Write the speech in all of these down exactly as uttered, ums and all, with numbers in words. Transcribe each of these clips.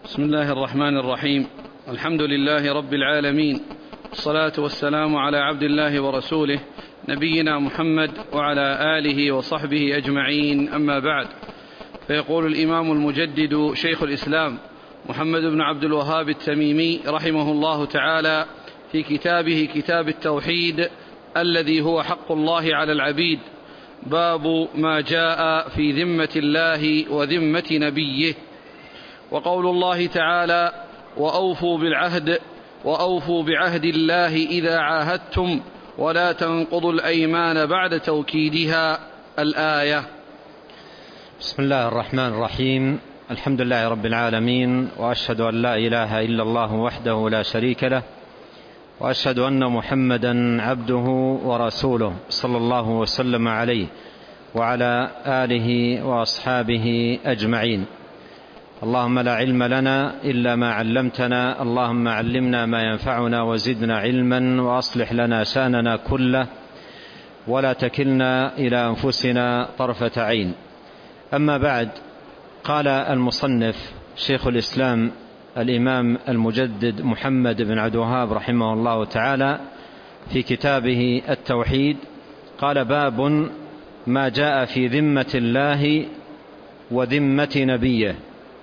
بسم الله الرحمن الرحيم. الحمد لله رب العالمين، الصلاة والسلام على عبد الله ورسوله نبينا محمد وعلى آله وصحبه أجمعين، أما بعد. فيقول الإمام المجدد شيخ الإسلام محمد بن عبد الوهاب التميمي رحمه الله تعالى في كتابه كتاب التوحيد الذي هو حق الله على العبيد: باب ما جاء في ذمة الله وذمة نبيه. وقول الله تعالى: وأوفوا بالعهد وأوفوا بعهد الله إذا عاهدتم ولا تنقضوا الأيمان بعد توكيدها، الآية. بسم الله الرحمن الرحيم. الحمد لله رب العالمين، وأشهد أن لا إله إلا الله وحده لا شريك له، وأشهد أن محمدا عبده ورسوله صلى الله وسلم عليه وعلى آله وأصحابه أجمعين. اللهم لا علم لنا إلا ما علمتنا، اللهم علمنا ما ينفعنا وزدنا علما، وأصلح لنا شأننا كله ولا تكلنا إلى أنفسنا طرفة عين. أما بعد، قال المصنف شيخ الإسلام الإمام المجدد محمد بن عبد الوهاب رحمه الله تعالى في كتابه التوحيد، قال: باب ما جاء في ذمة الله وذمة نبيه.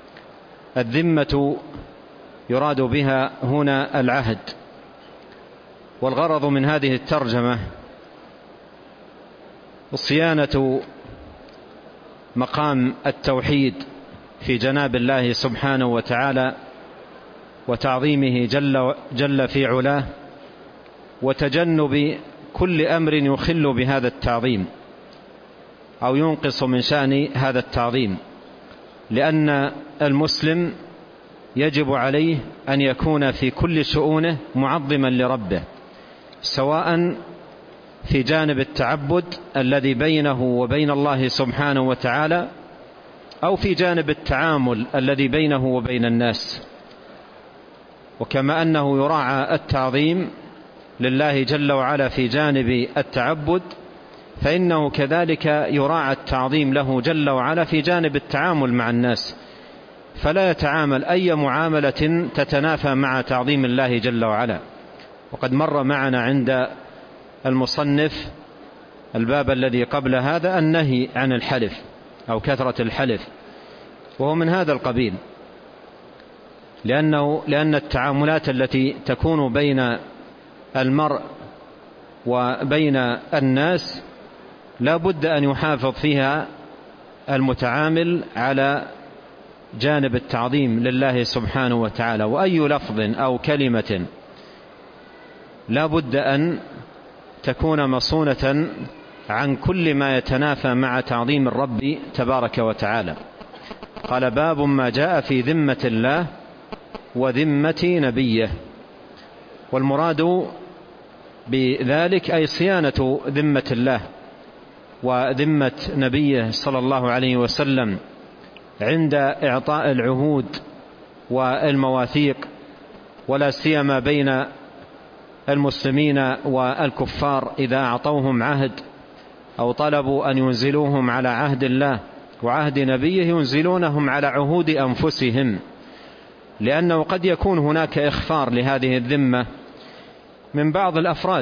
الذمة يراد بها هنا العهد، والغرض من هذه الترجمة صيانة مقام التوحيد في جناب الله سبحانه وتعالى وتعظيمه جل, جل في علاه، وتجنب كل أمر يخل بهذا التعظيم أو ينقص من شأن هذا التعظيم، لأن المسلم يجب عليه أن يكون في كل شؤونه معظما لربه، سواء في جانب التعبد الذي بينه وبين الله سبحانه وتعالى، أو في جانب التعامل الذي بينه وبين الناس. وكما أنه يراعى التعظيم لله جل وعلا في جانب التعبد، فإنه كذلك يراعى التعظيم له جل وعلا في جانب التعامل مع الناس، فلا يتعامل أي معاملة تتنافى مع تعظيم الله جل وعلا. وقد مر معنا عند المصنف الباب الذي قبل هذا النهي عن الحلف أو كثرة الحلف، وهو من هذا القبيل، لأنه لأن التعاملات التي تكون بين المرء وبين الناس لا بد أن يحافظ فيها المتعامل على جانب التعظيم لله سبحانه وتعالى، وأي لفظ أو كلمة لا بد أن تكون مصونة عن كل ما يتنافى مع تعظيم الرب تبارك وتعالى. قال: باب ما جاء في ذمة الله وذمة نبيه. والمراد بذلك أي صيانة ذمة الله وذمة نبيه صلى الله عليه وسلم عند إعطاء العهود والمواثيق، ولا سيما بين المسلمين والكفار إذا أعطوهم عهد أو طلبوا أن ينزلوهم على عهد الله وعهد نبيه ينزلونهم على عهود أنفسهم، لأنه قد يكون هناك إخفار لهذه الذمة من بعض الأفراد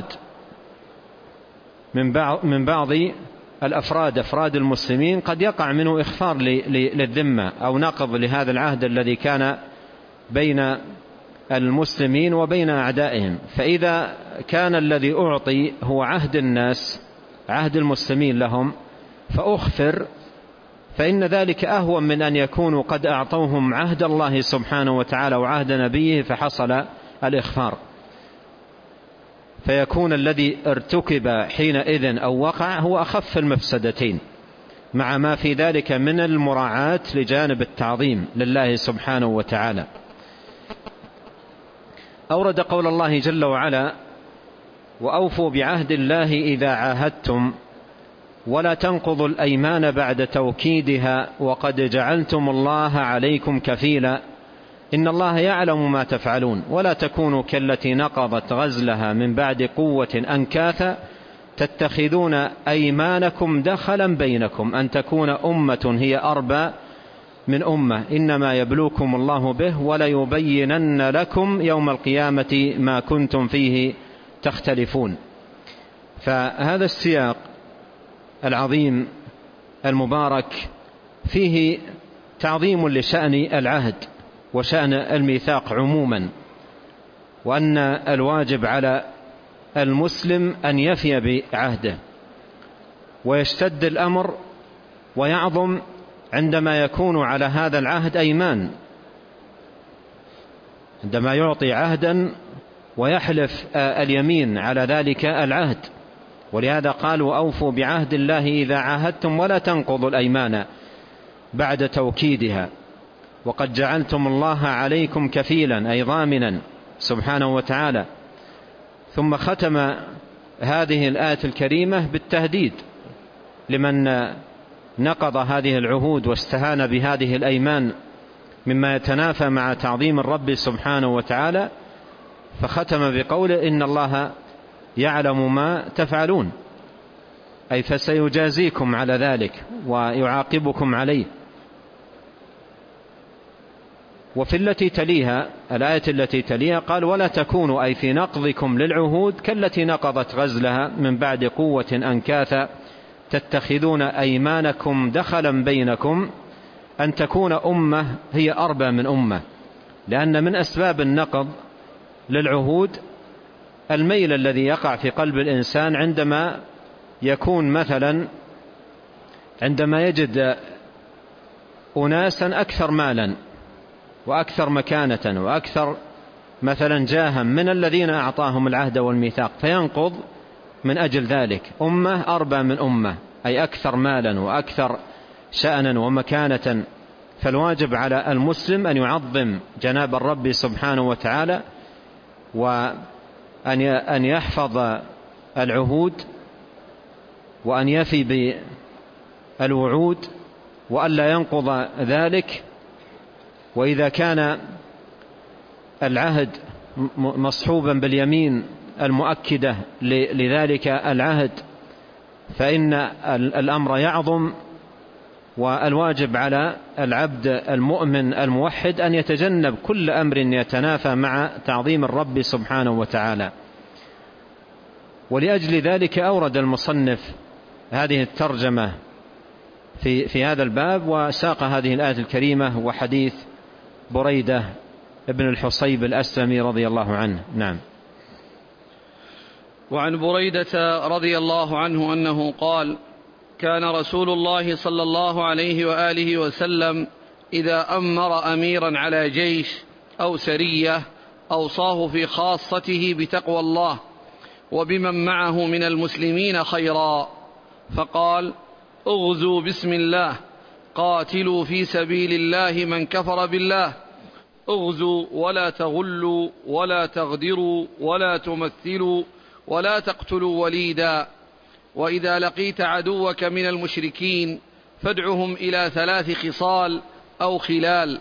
من بعض من بعض الأفراد أفراد المسلمين، قد يقع منه إخفار للذمة أو نقض لهذا العهد الذي كان بين المسلمين وبين أعدائهم. فإذا كان الذي أعطي هو عهد الناس، عهد المسلمين لهم، فأخفر، فإن ذلك أهون من أن يكونوا قد أعطوهم عهد الله سبحانه وتعالى وعهد نبيه فحصل الإخفار، فيكون الذي ارتكب حينئذ أو وقع هو أخف المفسدتين، مع ما في ذلك من المراعاة لجانب التعظيم لله سبحانه وتعالى. أورد قول الله جل وعلا: وأوفوا بعهد الله إذا عاهدتم ولا تنقضوا الأيمان بعد توكيدها وقد جعلتم الله عليكم كفيلا إن الله يعلم ما تفعلون ولا تكونوا كالتي نقضت غزلها من بعد قوة أنكاثا تتخذون أيمانكم دخلا بينكم أن تكون أمة هي أربى من أمة إنما يبلوكم الله به وليبينن لكم يوم القيامة ما كنتم فيه تختلفون. فهذا السياق العظيم المبارك فيه تعظيم لشأن العهد وشأن الميثاق عموما، وأن الواجب على المسلم أن يفي بعهده، ويشتد الأمر ويعظم عندما يكون على هذا العهد أيمان، عندما يعطي عهدا ويحلف اليمين على ذلك العهد. ولهذا قالوا أوفوا بعهد الله إذا عاهدتم ولا تنقضوا الأيمان بعد توكيدها، وقد جعلتم الله عليكم كفيلا أي ضامنا سبحانه وتعالى. ثم ختم هذه الآية الكريمة بالتهديد لمن نقض هذه العهود واستهان بهذه الأيمان مما يتنافى مع تعظيم الرب سبحانه وتعالى، فختم بقوله إن الله يعلم ما تفعلون، أي فسيجازيكم على ذلك ويعاقبكم عليه. وفي التي تليها الآية التي تليها قال ولا تكونوا أي في نقضكم للعهود كالتي نقضت غزلها من بعد قوة أنكاثا تتخذون أيمانكم دخلا بينكم أن تكون أمة هي أربى من أمة، لأن من أسباب النقض للعهود الميل الذي يقع في قلب الإنسان عندما يكون مثلا عندما يجد أناسا أكثر مالا وأكثر مكانة وأكثر مثلا جاها من الذين أعطاهم العهد والميثاق، فينقض من أجل ذلك. أمة أربى من أمة أي أكثر مالا وأكثر شأنا ومكانة. فالواجب على المسلم أن يعظم جناب الرب سبحانه وتعالى، وأن يحفظ العهود، وأن يفي بالوعود، وأن لا ينقض ذلك. وإذا كان العهد مصحوبا باليمين المؤكدة لذلك العهد فإن الأمر يعظم، والواجب على العبد المؤمن الموحد أن يتجنب كل أمر يتنافى مع تعظيم الرب سبحانه وتعالى. ولأجل ذلك أورد المصنف هذه الترجمة في, في هذا الباب، وساق هذه الآية الكريمة وحديث بريدة ابن الحصيب الأسلمي رضي الله عنه. نعم. وعن بريدة رضي الله عنه أنه قال كان رسول الله صلى الله عليه وآله وسلم إذا أمر أميرا على جيش أو سرية أوصاه في خاصته بتقوى الله وبمن معه من المسلمين خيرا، فقال اغزوا بسم الله، قاتلوا في سبيل الله من كفر بالله، اغزوا ولا تغلوا ولا تغدروا ولا تمثلوا ولا تقتلوا وليدا، وإذا لقيت عدوك من المشركين فادعهم إلى ثلاث خصال أو خلال،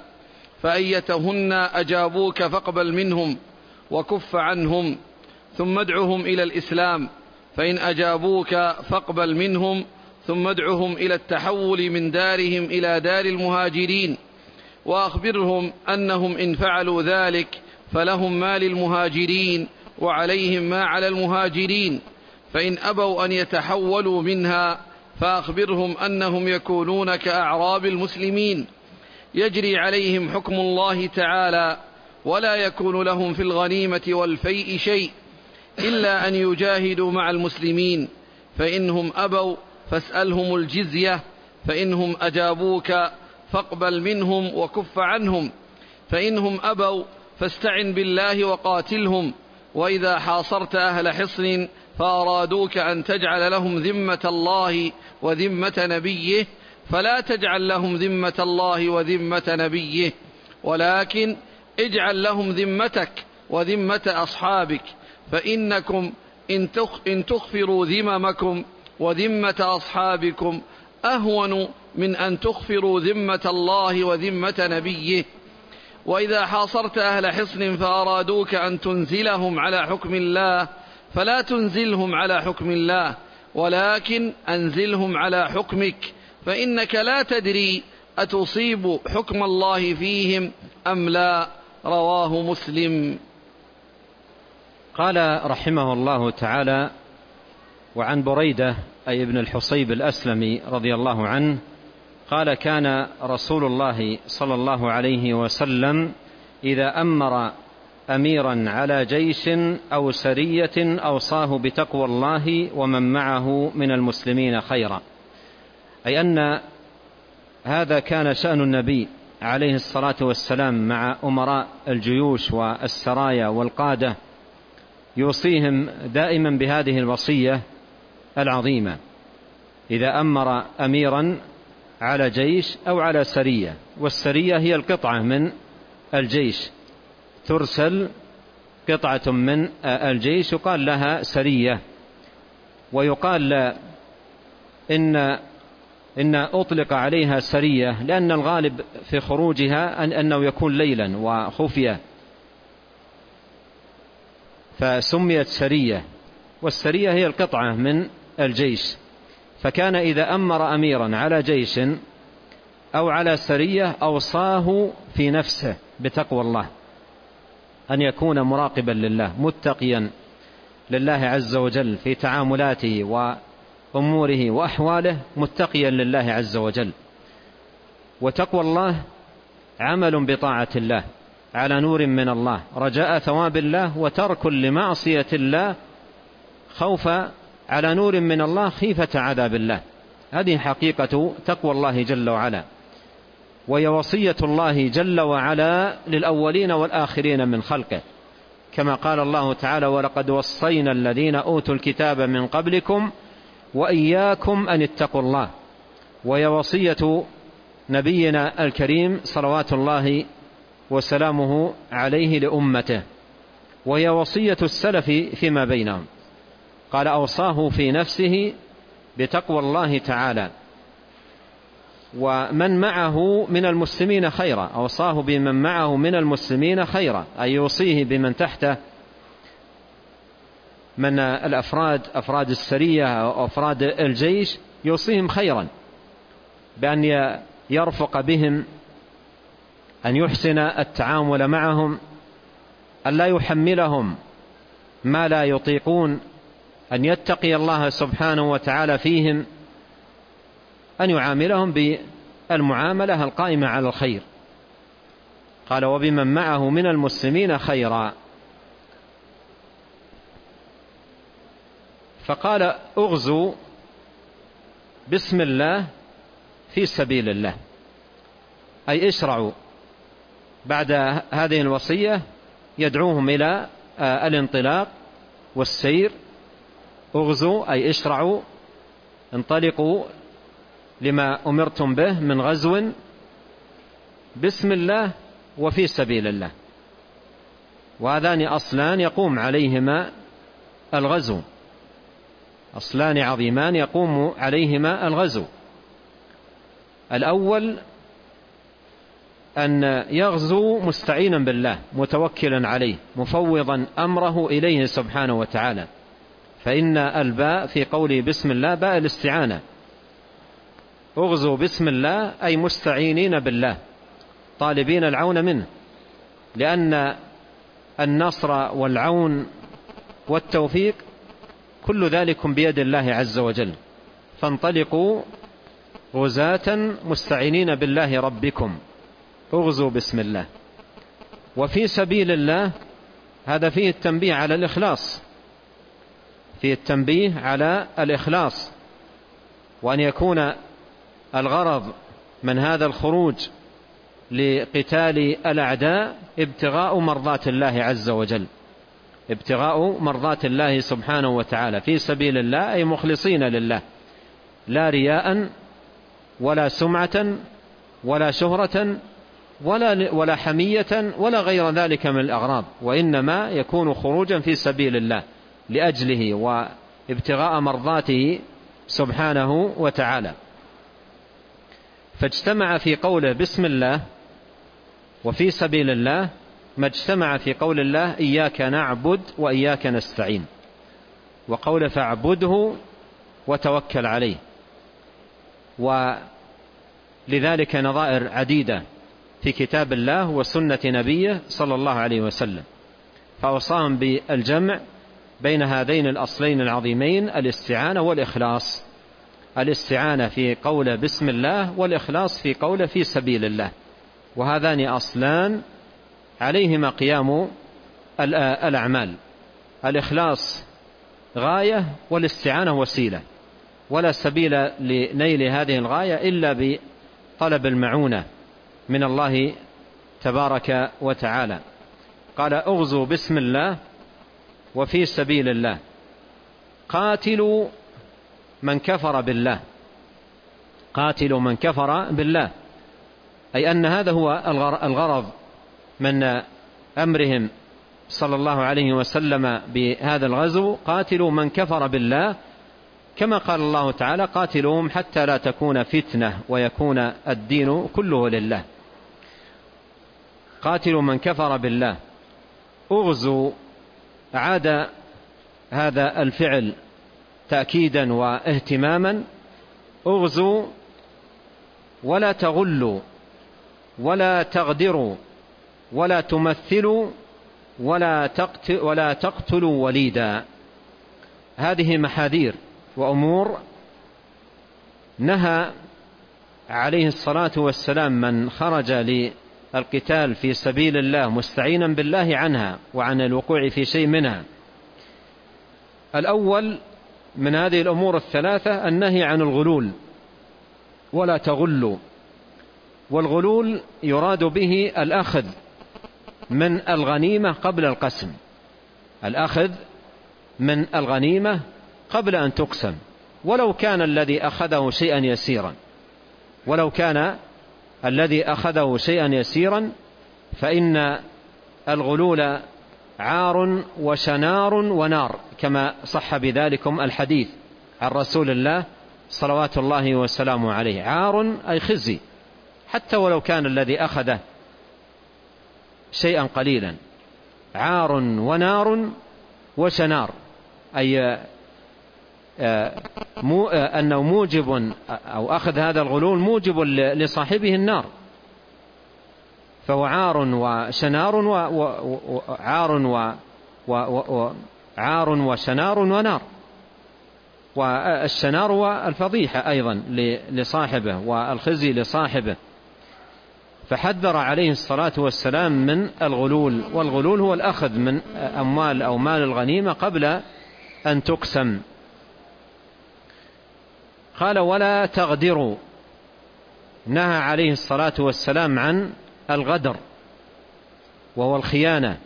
فأيتهن أجابوك فاقبل منهم وكف عنهم، ثم ادعهم إلى الإسلام، فإن أجابوك فاقبل منهم، ثم ادعهم إلى التحول من دارهم إلى دار المهاجرين، وأخبرهم أنهم إن فعلوا ذلك فلهم ما للمهاجرين وعليهم ما على المهاجرين، فإن أبوا أن يتحولوا منها فأخبرهم أنهم يكونون كأعراب المسلمين يجري عليهم حكم الله تعالى، ولا يكون لهم في الغنيمة والفيء شيء إلا أن يجاهدوا مع المسلمين، فإنهم أبوا فاسألهم الجزية، فإنهم أجابوك فاقبل منهم وكف عنهم، فإنهم أبوا فاستعن بالله وقاتلهم، وإذا حاصرت أهل حصن فأرادوك أن تجعل لهم ذمة الله وذمة نبيه فلا تجعل لهم ذمة الله وذمة نبيه، ولكن اجعل لهم ذمتك وذمة أصحابك، فإنكم إن تخفروا ذممكم وذمة أصحابكم أهون من أن تخفروا ذمة الله وذمة نبيه. وإذا حاصرت أهل حصن فأرادوك أن تنزلهم على حكم الله فلا تنزلهم على حكم الله، ولكن أنزلهم على حكمك، فإنك لا تدري أتصيب حكم الله فيهم أم لا؟ رواه مسلم. قال رحمه الله تعالى: وعن بريدة أي ابن الحصيب الأسلمي رضي الله عنه قال: كان رسول الله صلى الله عليه وسلم إذا أمر أميرا على جيش أو سرية أوصاه بتقوى الله ومن معه من المسلمين خيرا، أي أن هذا كان شأن النبي عليه الصلاة والسلام مع أمراء الجيوش والسرايا والقادة، يوصيهم دائما بهذه الوصية العظيمة: إذا أمر أميرا على جيش أو على سرية، والسرية هي القطعة من الجيش، ترسل قطعة من الجيش يقال لها سرية. ويقال إن إن أطلق عليها سرية لأن الغالب في خروجها أن أنه يكون ليلا وخفية، فسميت سرية، والسرية هي القطعة من الجيش. فكان إذا أمر أميرا على جيش أو على سرية أوصاه في نفسه بتقوى الله، أن يكون مراقبا لله متقيا لله عز وجل في تعاملاته وأموره وأحواله، متقيا لله عز وجل. وتقوى الله عمل بطاعة الله على نور من الله، رجاء ثواب الله، وترك لمعصية الله، خوف على نور من الله، خيفة عذاب الله. هذه حقيقة تقوى الله جل وعلا، وهي وصية الله جل وعلا للأولين والآخرين من خلقه، كما قال الله تعالى: ولقد وصينا الذين أوتوا الكتاب من قبلكم وإياكم أن اتقوا الله. وهي وصية نبينا الكريم صلوات الله وسلامه عليه لأمته، وهي وصية السلف فيما بينهم. قال: أوصاه في نفسه بتقوى الله تعالى ومن معه من المسلمين خيرا، أوصاه بمن معه من المسلمين خيرا، أي يوصيه بمن تحته من الأفراد، أفراد السرية أو أفراد الجيش، يوصيهم خيرا، بأن يرفق بهم، أن يحسن التعامل معهم، أن لا يحملهم ما لا يطيقون، أن يتقي الله سبحانه وتعالى فيهم، أن يعاملهم بالمعاملة القائمة على الخير. قال: وبمن معه من المسلمين خيرا. فقال: اغزوا بسم الله في سبيل الله، أي اشرعوا بعد هذه الوصية، يدعوهم إلى الانطلاق والسير. اغزوا أي اشرعوا، انطلقوا لما أمرتم به من غزو بسم الله وفي سبيل الله، وهذان أصلان يقوم عليهما الغزو، أصلان عظيمان يقوم عليهما الغزو. الأول أن يغزو مستعينا بالله، متوكلا عليه، مفوضا أمره إليه سبحانه وتعالى، فإن الباء في قوله بسم الله باء الاستعانة. اغزوا بسم الله أي مستعينين بالله، طالبين العون منه، لأن النصر والعون والتوفيق كل ذلك بيد الله عز وجل. فانطلقوا غزاة مستعينين بالله ربكم، اغزوا بسم الله. وفي سبيل الله هذا فيه التنبيه على الإخلاص، فيه التنبيه على الإخلاص، وأن يكون الغرض من هذا الخروج لقتال الأعداء ابتغاء مرضات الله عز وجل، ابتغاء مرضات الله سبحانه وتعالى في سبيل الله، أي مخلصين لله، لا رياء ولا سمعة ولا شهرة ولا ولا حمية ولا غير ذلك من الأغراض، وإنما يكون خروجا في سبيل الله لأجله وابتغاء مرضاته سبحانه وتعالى. فاجتمع في قوله بسم الله وفي سبيل الله ما اجتمع في قول الله إياك نعبد وإياك نستعين، وقول فاعبده وتوكل عليه. لذلك نظائر عديدة في كتاب الله وسنة نبيه صلى الله عليه وسلم، فأوصاهم بالجمع بين هذين الأصلين العظيمين: الاستعانة والإخلاص. الاستعانة في قوله بسم الله، والإخلاص في قوله في سبيل الله، وهذان أصلان عليهما قيام الأعمال. الإخلاص غاية والاستعانة وسيلة، ولا سبيل لنيل هذه الغاية إلا بطلب المعونة من الله تبارك وتعالى. قال: اغزوا بسم الله وفي سبيل الله، قاتلوا من كفر بالله. قاتلوا من كفر بالله، أي أن هذا هو الغرض من أمرهم صلى الله عليه وسلم بهذا الغزو: قاتلوا من كفر بالله، كما قال الله تعالى: قاتلوهم حتى لا تكون فتنة ويكون الدين كله لله. قاتلوا من كفر بالله. اغزوا، عاد هذا الفعل تأكيدا واهتماما. اغزوا ولا تغلوا ولا تغدروا ولا تمثلوا ولا ولا تقتلوا وليدا. هذه محاذير وأمور نهى عليه الصلاة والسلام من خرج للقتال في سبيل الله مستعينا بالله عنها وعن الوقوع في شيء منها. الأول من هذه الأمور الثلاثة النهي عن الغلول: ولا تغلوا. والغلول يراد به الأخذ من الغنيمة قبل القسم، الأخذ من الغنيمة قبل أن تقسم، ولو كان الذي أخذه شيئا يسيرا ولو كان الذي أخذه شيئا يسيرا فإن الغلول عار وشنار ونار، كما صح بذلكم الحديث عن رسول الله صلوات الله وسلامه عليه. عار أي خزي، حتى ولو كان الذي أخذه شيئا قليلا. عار ونار وشنار، أي أنه موجب، أو أخذ هذا الغلول موجب لصاحبه النار، فهو عار وشنار وعار وعار وشنار ونار. والشنار والفضيحة أيضا لصاحبه والخزي لصاحبه. فحذر عليه الصلاة والسلام من الغلول، والغلول هو الأخذ من أموال أو مال الغنيمة قبل أن تقسم. قال: ولا تغدروا. نهى عليه الصلاة والسلام عن الغدر، وهو الخيانة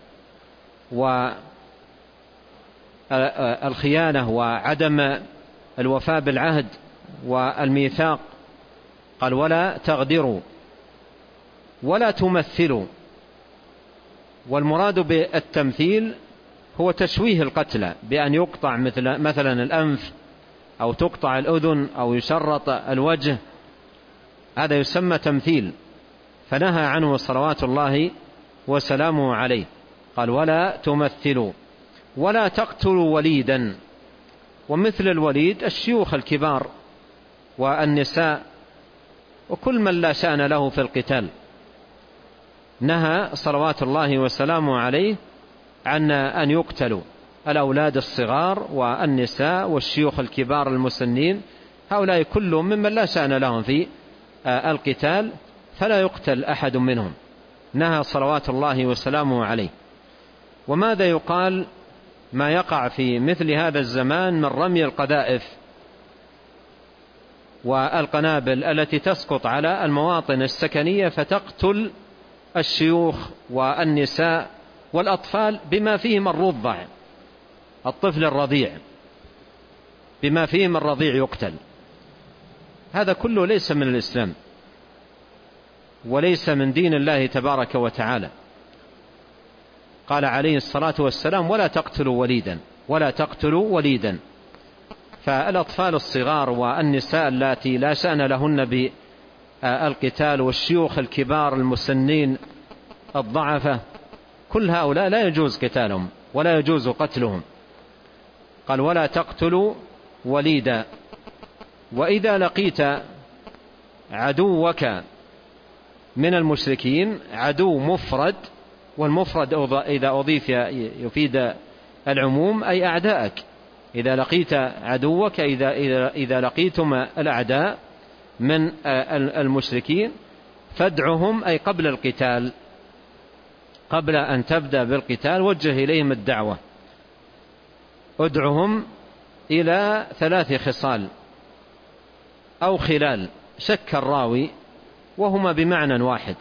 والخيانة وعدم الوفاء بالعهد والميثاق. قال: ولا تغدروا ولا تمثلوا. والمراد بالتمثيل هو تشويه القتلى بأن يقطع مثل مثلا الأنف، أو تقطع الأذن، أو يشرط الوجه، هذا يسمى تمثيل، فنهى عنه صلوات الله وسلامه عليه. قال: ولا تمثلوا ولا تقتلوا وليدا. ومثل الوليد الشيوخ الكبار والنساء وكل من لا شأن له في القتال. نهى صلوات الله وسلامه عليه عن أن يقتلوا الأولاد الصغار والنساء والشيوخ الكبار المسنين، هؤلاء كلهم ممن لا شأن لهم في القتال، فلا يقتل أحد منهم. نهى صلوات الله وسلامه عليه. وماذا يقال ما يقع في مثل هذا الزمان من رمي القذائف والقنابل التي تسقط على المواطن السكنية فتقتل الشيوخ والنساء والأطفال، بما فيهم الرضع، الطفل الرضيع بما فيهم الرضيع يقتل. هذا كله ليس من الإسلام وليس من دين الله تبارك وتعالى. قال عليه الصلاة والسلام: ولا تقتلوا وليدا ولا تقتلوا وليدا. فالأطفال الصغار والنساء اللاتي لا شأن لهن بالقتال والشيوخ الكبار المسنين الضعفة، كل هؤلاء لا يجوز قتالهم ولا يجوز قتلهم. قال: ولا تقتلوا وليدا. وإذا لقيت عدوك من المشركين عدو مفرد، والمفرد إذا أضيف يفيد العموم أي أعداءك. إذا لقيت عدوك إذا, إذا لقيتم الأعداء من المشركين فادعهم، أي قبل القتال، قبل أن تبدأ بالقتال وجه إليهم الدعوة. ادعهم إلى ثلاث خصال أو خلال، شك الراوي وهما بمعنى واحد.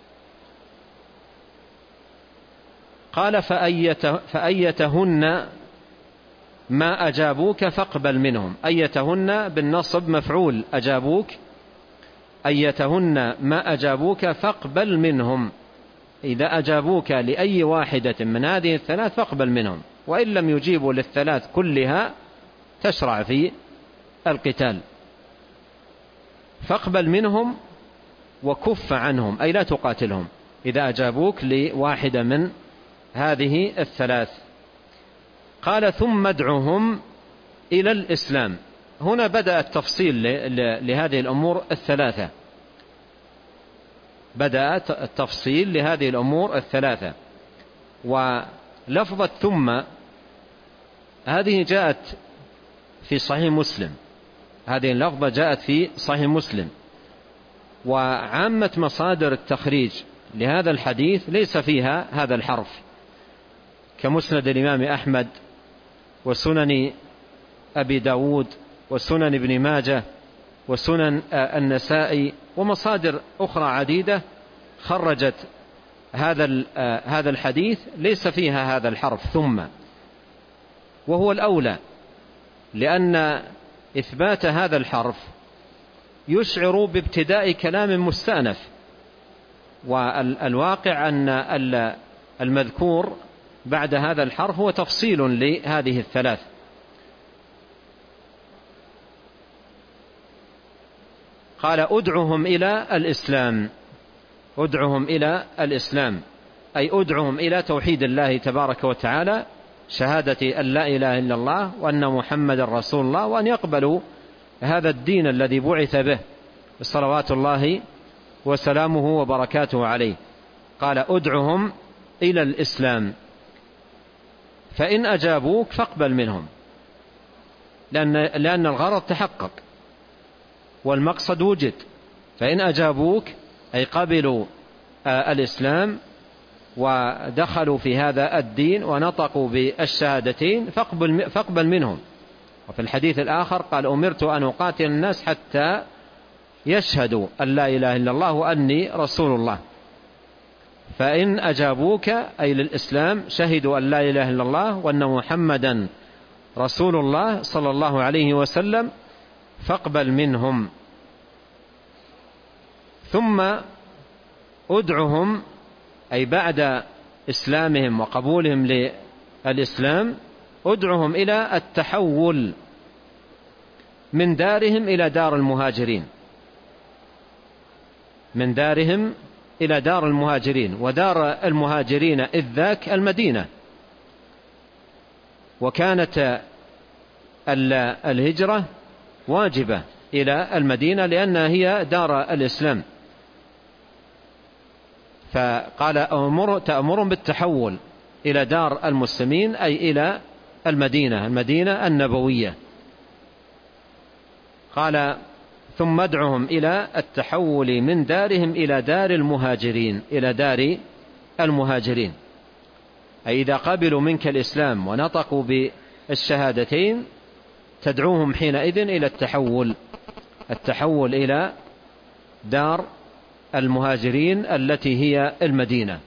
قال فأيتهن ما أجابوك فاقبل منهم. أيتهن بالنصب مفعول أجابوك، أيتهن ما أجابوك فاقبل منهم. إذا أجابوك لأي واحدة من هذه الثلاث فاقبل منهم، وإن لم يجيبوا للثلاث كلها تشرع في القتال. فاقبل منهم وكف عنهم، أي لا تقاتلهم إذا أجابوك لواحدة من هذه الثلاث. قال ثم ادعهم إلى الإسلام. هنا بدأ التفصيل لهذه الأمور الثلاثة، بدأ التفصيل لهذه الأمور الثلاثة. ولفظة ثم هذه جاءت في صحيح مسلم، هذه اللفظة جاءت في صحيح مسلم، وعامة مصادر التخريج لهذا الحديث ليس فيها هذا الحرف، كمسند الإمام أحمد وسنن أبي داود وسنن ابن ماجه وسنن النسائي ومصادر أخرى عديدة خرجت هذا هذا الحديث ليس فيها هذا الحرف ثم، وهو الأولى، لأن إثبات هذا الحرف يشعر بابتداء كلام مستأنف، والواقع أن المذكور بعد هذا الحرف هو تفصيل لهذه الثلاث. قال أدعهم إلى الإسلام، أدعهم إلى الإسلام أي أدعهم إلى توحيد الله تبارك وتعالى، شهادة أن لا إله إلا الله وأن محمد رسول الله، وأن يقبلوا هذا الدين الذي بعث به صلوات الله وسلامه وبركاته عليه. قال أدعهم إلى الإسلام، فإن أجابوك فاقبل منهم، لأن, لأن الغرض تحقق والمقصد وجد. فإن أجابوك أي قبلوا الإسلام ودخلوا في هذا الدين ونطقوا بالشهادتين فاقبل, فاقبل منهم. وفي الحديث الآخر قال أمرت أن أقاتل الناس حتى يشهدوا أن لا إله إلا الله وأني رسول الله. فإن أجابوك أي للإسلام شهدوا أن لا إله إلا الله وأن محمدا رسول الله صلى الله عليه وسلم فاقبل منهم. ثم أدعهم أي بعد إسلامهم وقبولهم للإسلام أدعهم إلى التحول من دارهم إلى دار المهاجرين، من دارهم إلى دار المهاجرين. ودار المهاجرين إذ ذاك المدينة، وكانت الهجرة واجبة إلى المدينة لأنها هي دار الإسلام. فقال أمر تأمرهم بالتحول إلى دار المسلمين أي إلى المدينة، المدينة النبوية. قال ثم ادعهم إلى التحول من دارهم إلى دار المهاجرين، إلى دار المهاجرين أي إذا قبلوا منك الإسلام ونطقوا بالشهادتين تدعوهم حينئذ إلى التحول، التحول إلى دار المهاجرين التي هي المدينة.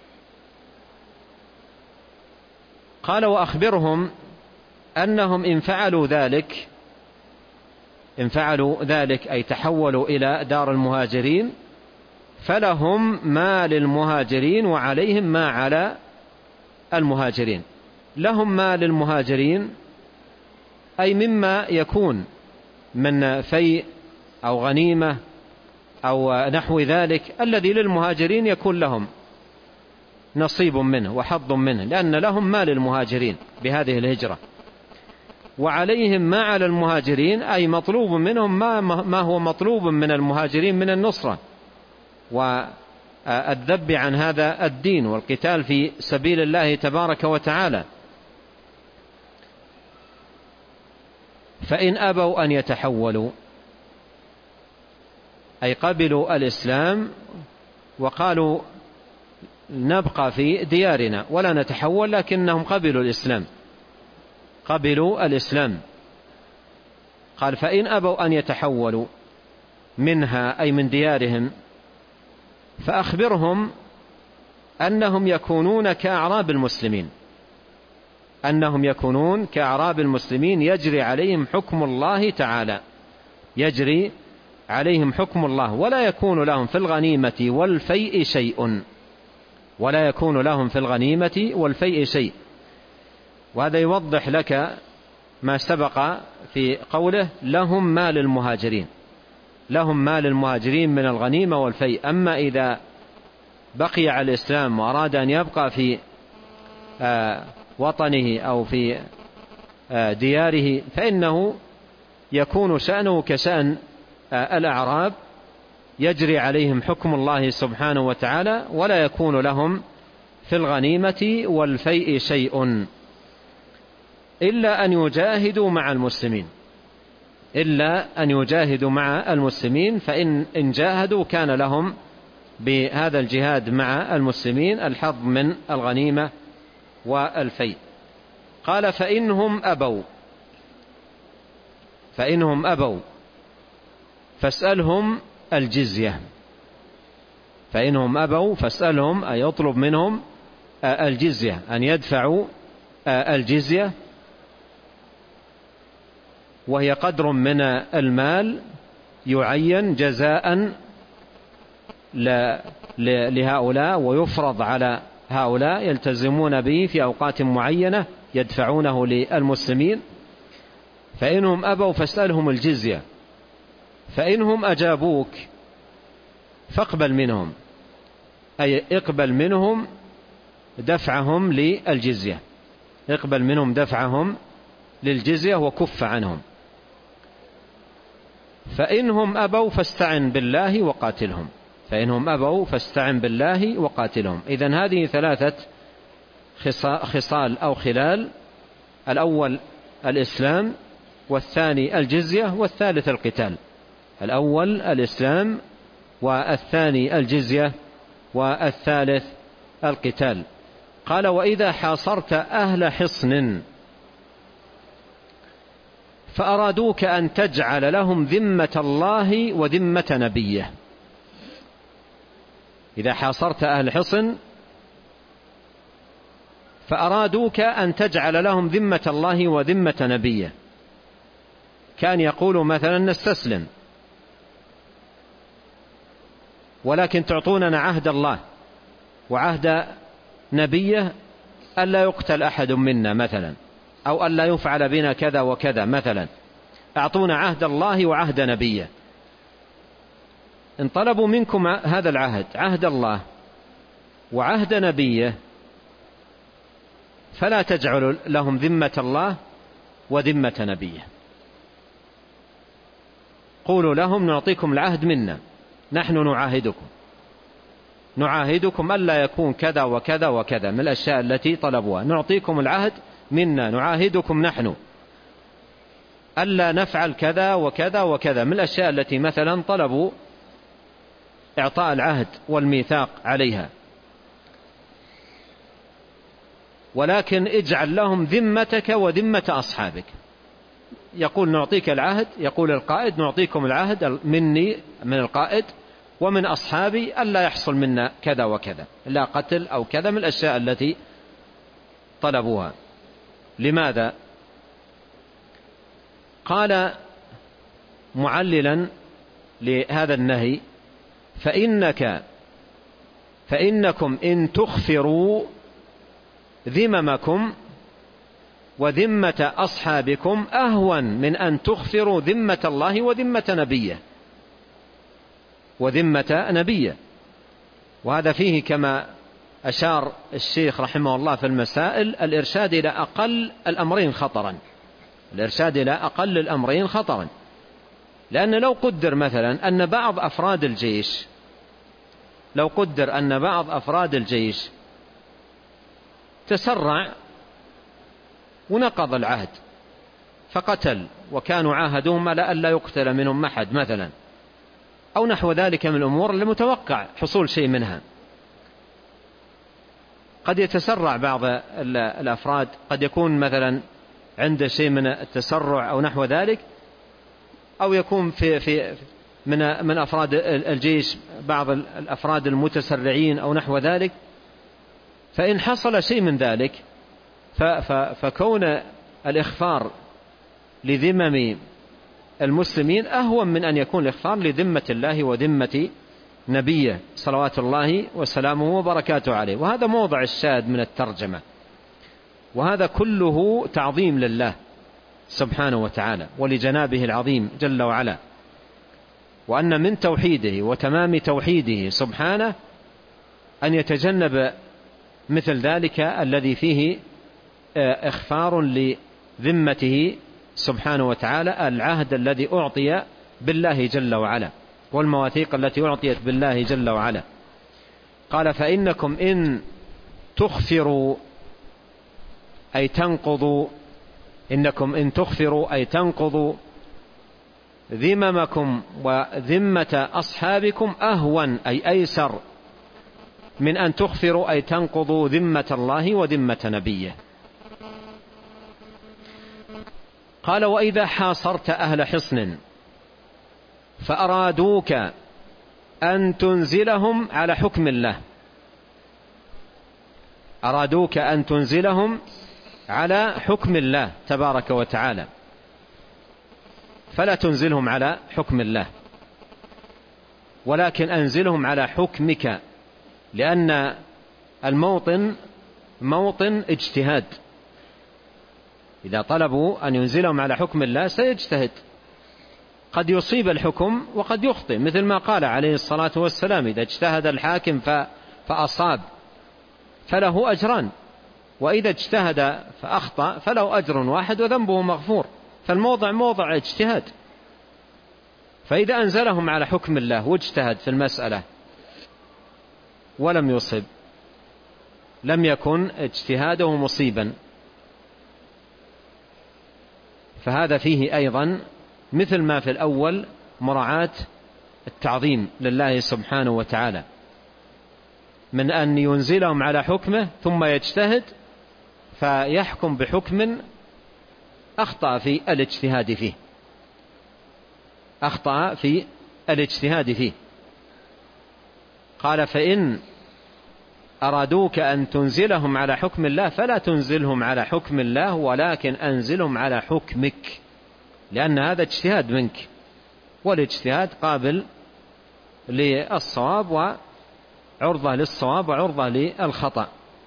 قال وأخبرهم أنهم إن فعلوا ذلك، إن فعلوا ذلك أي تحولوا إلى دار المهاجرين فلهم ما للمهاجرين وعليهم ما على المهاجرين. لهم ما للمهاجرين أي مما يكون من فيء أو غنيمة أو نحو ذلك الذي للمهاجرين يكون لهم نصيب منه وحظ منه، لأن لهم ما للمهاجرين بهذه الهجرة. وعليهم ما على المهاجرين، أي مطلوب منهم ما هو مطلوب من المهاجرين من النصرة والذب عن هذا الدين والقتال في سبيل الله تبارك وتعالى. فإن أبوا أن يتحولوا، أي قبلوا الإسلام وقالوا نبقى في ديارنا ولا نتحول، لكنهم قبلوا الإسلام قبلوا الإسلام قال فإن أبوا أن يتحولوا منها، أي من ديارهم، فأخبرهم أنهم يكونون كأعراب المسلمين أنهم يكونون كأعراب المسلمين يجري عليهم حكم الله تعالى يجري عليهم حكم الله، ولا يكون لهم في الغنيمة والفيء شيء ولا يكون لهم في الغنيمة والفيء شيء. وهذا يوضح لك ما سبق في قوله لهم ما للمهاجرين لهم ما للمهاجرين من الغنيمة والفيء. أما إذا بقي على الإسلام وأراد أن يبقى في وطنه أو في دياره فإنه يكون شأنه كشأن الأعراب، يجري عليهم حكم الله سبحانه وتعالى، ولا يكون لهم في الغنيمة والفيء شيء إلا أن يجاهدوا مع المسلمين إلا أن يجاهدوا مع المسلمين فإن إن جاهدوا كان لهم بهذا الجهاد مع المسلمين الحظ من الغنيمة والفيء. قال فإنهم أبوا فإنهم أبوا فاسألهم الجزية فإنهم أبوا فاسألهم أي يطلب منهم الجزية، أن يدفعوا الجزية، وهي قدر من المال يعين جزاء لهؤلاء ويفرض على هؤلاء يلتزمون به في أوقات معينة يدفعونه للمسلمين. فإنهم أبوا فاسألهم الجزية، فإنهم أجابوك فاقبل منهم، أي اقبل منهم دفعهم للجزية اقبل منهم دفعهم للجزية وكف عنهم. فإنهم أبوا فاستعن بالله وقاتلهم فإنهم أبوا فاستعن بالله وقاتلهم. إذن هذه ثلاثة خصال أو خلال: الأول الإسلام، والثاني الجزية، والثالث القتال. الأول الإسلام، والثاني الجزية، والثالث القتال. قال وإذا حاصرت أهل حصن فأرادوك أن تجعل لهم ذمة الله وذمة نبيه. إذا حاصرت أهل حصن فأرادوك أن تجعل لهم ذمة الله وذمة نبيه، كان يقول مثلا نستسلم ولكن تعطوننا عهد الله وعهد نبيه ألا يقتل أحد منا مثلا، أو ألا يفعل بنا كذا وكذا مثلا، أعطونا عهد الله وعهد نبيه. إن طلبوا منكم هذا العهد، عهد الله وعهد نبيه، فلا تجعلوا لهم ذمة الله وذمة نبيه، قولوا لهم نعطيكم العهد منا، نحن نعاهدكم نعاهدكم ألا يكون كذا وكذا وكذا من الأشياء التي طلبوها، نعطيكم العهد منا، نعاهدكم نحن ألا نفعل كذا وكذا وكذا من الأشياء التي مثلا طلبوا إعطاء العهد والميثاق عليها. ولكن اجعل لهم ذمتك وذمة أصحابك. يقول نعطيك العهد، يقول القائد نعطيكم العهد مني من القائد ومن أصحابي ألا يحصل منا كذا وكذا، لا قتل أو كذا من الأشياء التي طلبوها. لماذا؟ قال معللا لهذا النهي: فإنك فإنكم إن تخفروا ذممكم وذمة أصحابكم أهون من أن تخفروا ذمة الله وذمة نبيه وذمة نبيه. وهذا فيه كما أشار الشيخ رحمه الله في المسائل الإرشاد إلى أقل الأمرين خطرا، الإرشاد إلى أقل الأمرين خطرا. لأن لو قدر مثلا أن بعض أفراد الجيش لو قدر أن بعض أفراد الجيش تسرع ونقض العهد فقتل، وكانوا عاهدوهم على أن لا يقتل منهم أحد مثلا، أو نحو ذلك من الأمور اللي متوقع حصول شيء منها. قد يتسرع بعض الأفراد، قد يكون مثلا عنده شيء من التسرع أو نحو ذلك، أو يكون في في من من أفراد الجيش بعض الأفراد المتسرعين أو نحو ذلك. فإن حصل شيء من ذلك فكون الإخفار لذمم المسلمين أهون من أن يكون الإخفار لذمة الله وذمة نبيه صلوات الله وسلامه وبركاته عليه. وهذا موضع الشاهد من الترجمة، وهذا كله تعظيم لله سبحانه وتعالى ولجنابه العظيم جل وعلا، وأن من توحيده وتمام توحيده سبحانه أن يتجنب مثل ذلك الذي فيه إخفار لذمته سبحانه وتعالى العهد الذي أعطي بالله جل وعلا والمواثيق التي أعطيت بالله جل وعلا. قال فإنكم إن تخفروا أي تنقضوا إنكم إن تخفروا أي تنقضوا ذممكم وذمة أصحابكم أهون أي أيسر من أن تخفروا أي تنقضوا ذمة الله وذمة نبيه. قال وإذا حاصرت أهل حصن فأرادوك أن تنزلهم على حكم الله أرادوك أن تنزلهم على حكم الله تبارك وتعالى، فلا تنزلهم على حكم الله، ولكن أنزلهم على حكمك، لأن الموطن موطن اجتهاد. إذا طلبوا أن ينزلهم على حكم الله سيجتهد، قد يصيب الحكم وقد يخطئ، مثل ما قال عليه الصلاة والسلام إذا اجتهد الحاكم فأصاب فله أجران، وإذا اجتهد فأخطأ فله أجر واحد وذنبه مغفور. فالموضع موضع اجتهاد، فإذا أنزلهم على حكم الله واجتهد في المسألة ولم يصب لم يكن اجتهاده مصيبا. فهذا فيه أيضا مثل ما في الأول مراعاة التعظيم لله سبحانه وتعالى، من أن ينزلهم على حكمه ثم يجتهد فيحكم بحكم أخطأ في الاجتهاد فيه أخطأ في الاجتهاد فيه. قال فإن أرادوك أن تنزلهم على حكم الله فلا تنزلهم على حكم الله، ولكن أنزلهم على حكمك، لأن هذا اجتهاد منك، والاجتهاد قابل للصواب وعرضة للصواب وعرضة للخطأ.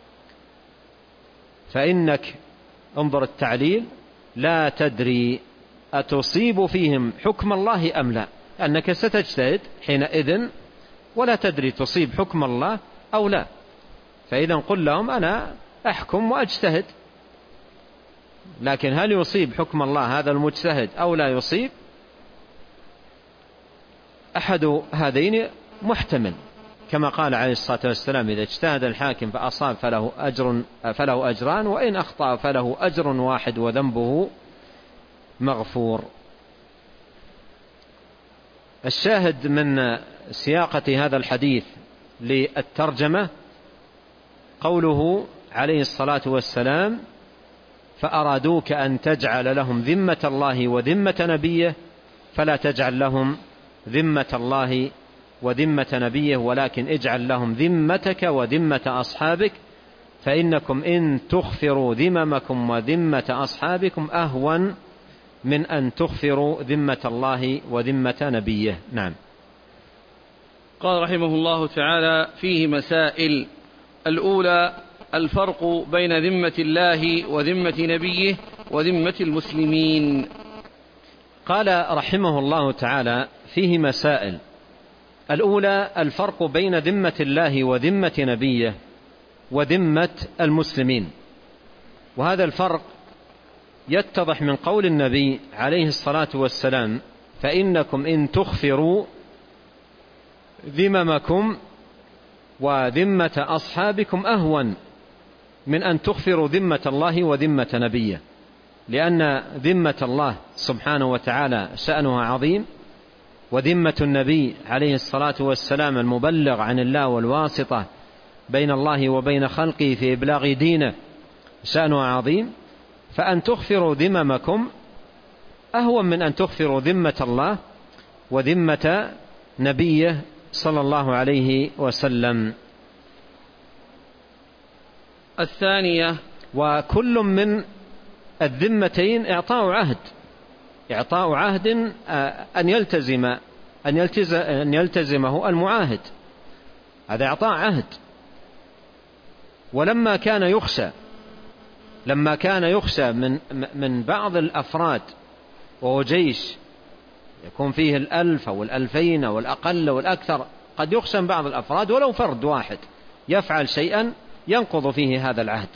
فإنك انظر التعليل لا تدري أتصيب فيهم حكم الله أم لا، أنك ستجتهد حينئذ ولا تدري تصيب حكم الله أو لا. فإذا قل لهم أنا أحكم وأجتهد، لكن هل يصيب حكم الله هذا المجتهد أو لا يصيب؟ أحد هذين محتمل، كما قال عليه الصلاة والسلام إذا اجتهد الحاكم فأصاب فله أجر فله أجران، وإن أخطأ فله أجر واحد وذنبه مغفور. الشاهد من سياقة هذا الحديث للترجمة قوله عليه الصلاة والسلام فأرادوك أن تجعل لهم ذمة الله وذمة نبيه فلا تجعل لهم ذمة الله وذمة نبيه، ولكن اجعل لهم ذمتك وذمة أصحابك، فإنكم إن تخفروا ذممكم وذمة أصحابكم أهون من أن تخفروا ذمة الله وذمة نبيه. نعم. قال رحمه الله تعالى فيه مسائل. الأولى الفرق بين ذمة الله وذمة نبيه وذمة المسلمين. قال رحمه الله تعالى فيه مسائل. الأولى الفرق بين ذمة الله وذمة نبيه وذمة المسلمين، وهذا الفرق يتضح من قول النبي عليه الصلاة والسلام: فإنكم إن تخفروا ذممكم وذمة أصحابكم أهون من أن تخفروا ذمة الله وذمة نبيه، لأن ذمة الله سبحانه وتعالى شأنها عظيم، وذمة النبي عليه الصلاة والسلام المبلغ عن الله والواسطة بين الله وبين خلقه في إبلاغ دينه شأنها عظيم. فأن تخفروا ذممكم أهون من أن تخفروا ذمة الله وذمة نبيه صلى الله عليه وسلم. الثانية: وكل من الذمتين إعطاء عهد، إعطاء عهد أن يلتزم أن يلتزم أن يلتزمه المعاهد، هذا إعطاء عهد. ولما كان يخشى لما كان يخشى من من بعض الأفراد، وهو جيش يكون فيه الألف أو الألفين أو الأقل أو الأكثر، قد يخشى من بعض الأفراد ولو فرد واحد يفعل شيئا ينقض فيه هذا العهد.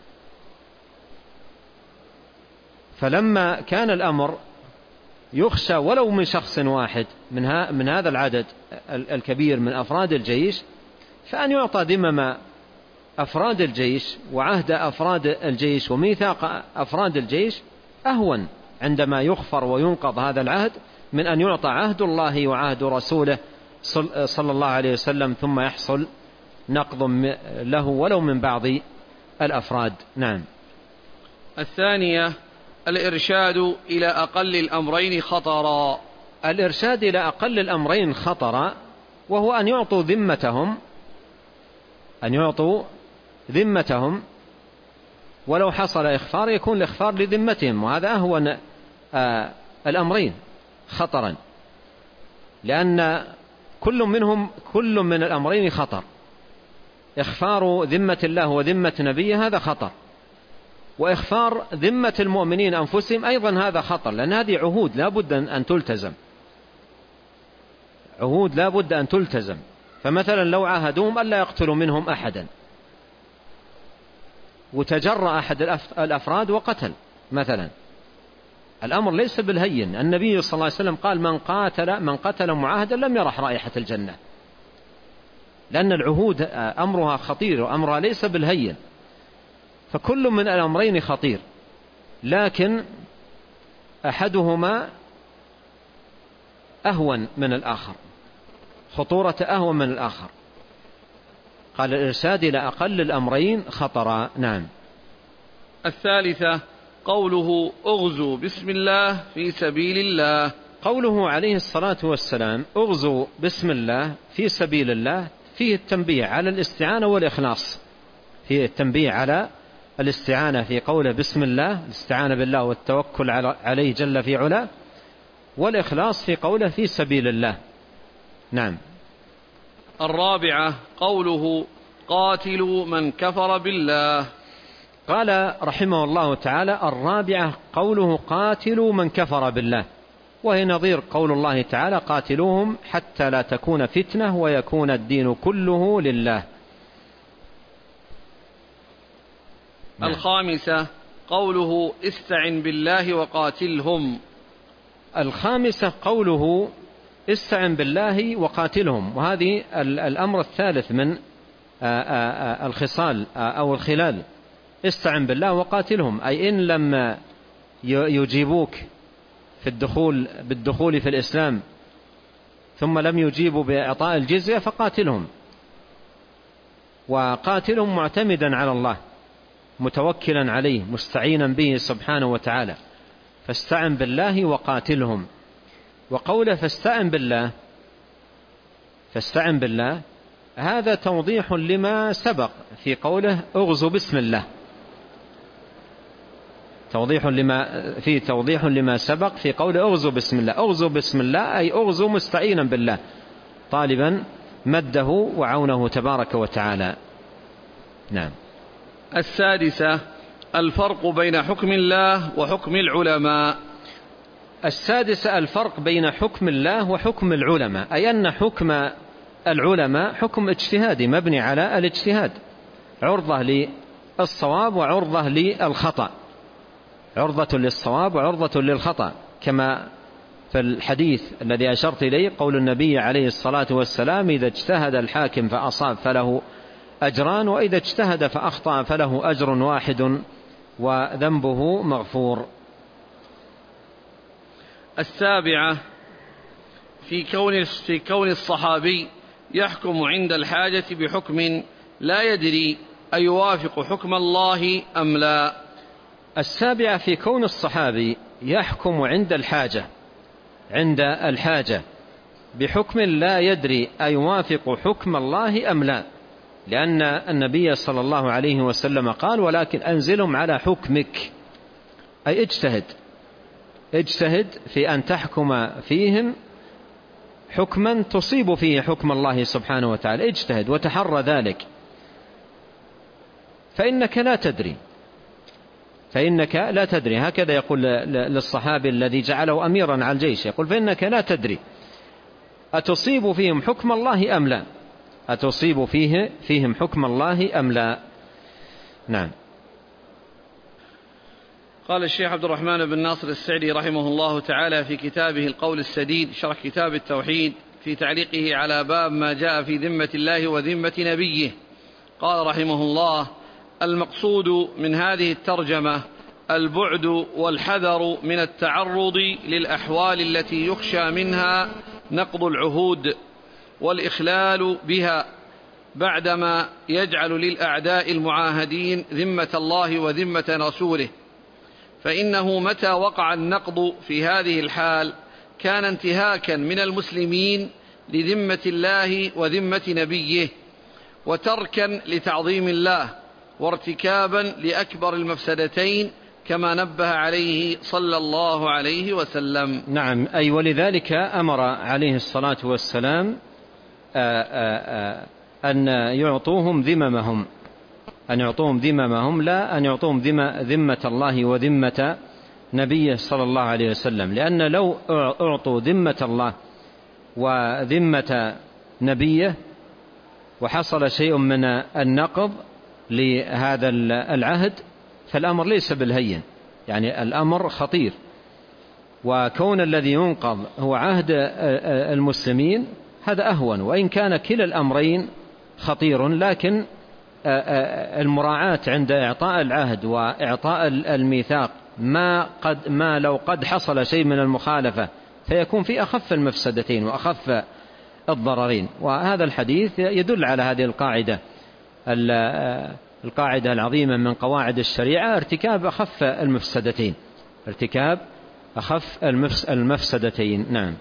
فلما كان الأمر يخشى ولو من شخص واحد من, من هذا العدد الكبير من أفراد الجيش، فأن يعطى ذمم أفراد الجيش وعهد أفراد الجيش وميثاق أفراد الجيش أهون عندما يخفر وينقض هذا العهد من أن يعطى عهد الله وعهد رسوله صلى الله عليه وسلم ثم يحصل نقض له ولو من بعض الأفراد. نعم. الثانية: الإرشاد إلى أقل الأمرين خطرا. الإرشاد إلى أقل الأمرين خطرا، وهو أن يعطوا ذمتهم أن يعطوا ذمتهم ولو حصل إخفار يكون الإخفار لذمتهم، وهذا أهون آه الأمرين خطرا، لأن كل منهم كل من الأمرين خطر. إخفار ذمة الله وذمة نبيه هذا خطر، وإخفار ذمة المؤمنين أنفسهم أيضا هذا خطر، لأن هذه عهود لا بد أن تلتزم، عهود لا بد أن تلتزم. فمثلا لو عاهدوهم ألا يقتلوا منهم أحدا، وتجرأ أحد الأفراد وقتل مثلا، الأمر ليس بالهين. النبي صلى الله عليه وسلم قال: من قاتل من قتل معاهدا لم يرح رائحة الجنة، لأن العهود أمرها خطير وأمرها ليس بالهين. فكل من الأمرين خطير، لكن أحدهما أهون من الآخر، خطورة أهون من الآخر. قال: الإرشاد إلى أقل الأمرين خطرا. نعم. الثالثة: قوله: اغزوا بسم الله في سبيل الله. قوله عليه الصلاة والسلام: اغزوا بسم الله في سبيل الله، فيه التنبيه على الاستعانة والإخلاص، فيه التنبيه على الاستعانة في قوله بسم الله، الاستعانة بالله والتوكل عليه جل في علاه، والإخلاص في قوله في سبيل الله. نعم. الرابعة: قوله: قاتلوا من كفر بالله. قال رحمه الله تعالى: الرابعة قوله: قاتلوا من كفر بالله، وهي نظير قول الله تعالى: قاتلوهم حتى لا تكون فتنة ويكون الدين كله لله. نعم. الخامسة: قوله: استعن بالله وقاتلهم. الخامسة قوله: استعن بالله وقاتلهم، وهذه الأمر الثالث من الخصال أو الخلال. استعن بالله وقاتلهم، أي إن لم يجيبوك في الدخول بالدخول في الإسلام ثم لم يجيبوا بإعطاء الجزية فقاتلهم، وقاتلهم معتمدا على الله متوكلا عليه مستعينا به سبحانه وتعالى. فاستعن بالله وقاتلهم. وقوله فاستعن بالله فاستعن بالله هذا توضيح لما سبق في قوله اغزوا بسم الله، توضيح لما في توضيح لما سبق في قوله اغزوا بسم الله. اغزوا بسم الله أي اغزوا مستعينا بالله طالبا مده وعونه تبارك وتعالى. نعم. السادسة: الفرق بين حكم الله وحكم العلماء. السادسة: الفرق بين حكم الله وحكم العلماء، أي أن حكم العلماء حكم اجتهادي مبني على الاجتهاد، عرضة للصواب وعرضة للخطأ، عرضة للصواب وعرضة للخطأ، كما في الحديث الذي أشرت إليه قول النبي عليه الصلاة والسلام: إذا اجتهد الحاكم فأصاب فله أجران، وإذا اجتهد فأخطأ فله أجر واحد وذنبه مغفور. السابعة في كون في كون الصحابي يحكم عند الحاجة بحكم لا يدري أيوافق حكم الله أم لا. السابعة في كون الصحابي يحكم عند الحاجة عند الحاجة بحكم لا يدري أيوافق حكم الله أم لا، لأن النبي صلى الله عليه وسلم قال: ولكن أنزلهم على حكمك، أي اجتهد اجتهد في أن تحكم فيهم حكما تصيب فيه حكم الله سبحانه وتعالى، اجتهد وتحرى ذلك، فإنك لا تدري فإنك لا تدري هكذا يقول للصحابي الذي جعله أميرا على الجيش، يقول: فإنك لا تدري أتصيب فيهم حكم الله أم لا أتصيب فيه فيهم حكم الله أم لا. نعم. قال الشيخ عبد الرحمن بن ناصر السعدي رحمه الله تعالى في كتابه القول السديد شرح كتاب التوحيد في تعليقه على باب ما جاء في ذمة الله وذمة نبيه، قال رحمه الله: المقصود من هذه الترجمة البعد والحذر من التعرض للأحوال التي يخشى منها نقض العهود والإخلال بها، بعدما يجعل للأعداء المعاهدين ذمة الله وذمة رسوله، فإنه متى وقع النقض في هذه الحال كان انتهاكا من المسلمين لذمة الله وذمة نبيه، وتركا لتعظيم الله، وارتكابا لأكبر المفسدتين، كما نبه عليه صلى الله عليه وسلم. نعم، أي ولذلك أمر عليه الصلاة والسلام أن يعطوهم ذممهم أن يعطوهم ذممهم لا أن يعطوهم ذمة الله وذمة نبيه صلى الله عليه وسلم، لأن لو أعطوا ذمة الله وذمة نبيه وحصل شيء من النقض لهذا العهد فالأمر ليس بالهين، يعني الأمر خطير، وكون الذي ينقض هو عهد المسلمين هذا أهون، وإن كان كلا الأمرين خطير، لكن المراعاة عند إعطاء العهد وإعطاء الميثاق ما, قد ما لو قد حصل شيء من المخالفة فيكون في أخف المفسدتين وأخف الضررين. وهذا الحديث يدل على هذه القاعدة القاعدة العظيمة من قواعد الشريعة: ارتكاب أخف المفسدتين ارتكاب أخف المفسدتين. نعم.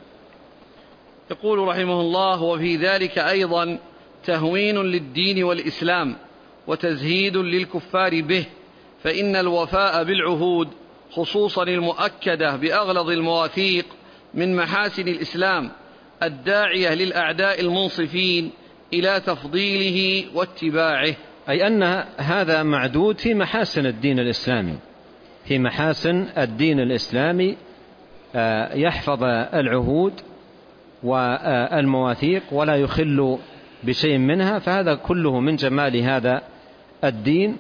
يقول رحمه الله: وفي ذلك أيضا تهوين للدين والإسلام وتزهيد للكفار به، فإن الوفاء بالعهود خصوصا المؤكدة بأغلظ المواثيق من محاسن الإسلام الداعية للأعداء المنصفين إلى تفضيله واتباعه، أي أن هذا معدود في محاسن الدين الإسلامي في محاسن الدين الإسلامي يحفظ العهود والمواثيق ولا يخل بشيء منها، فهذا كله من جمال هذا الدين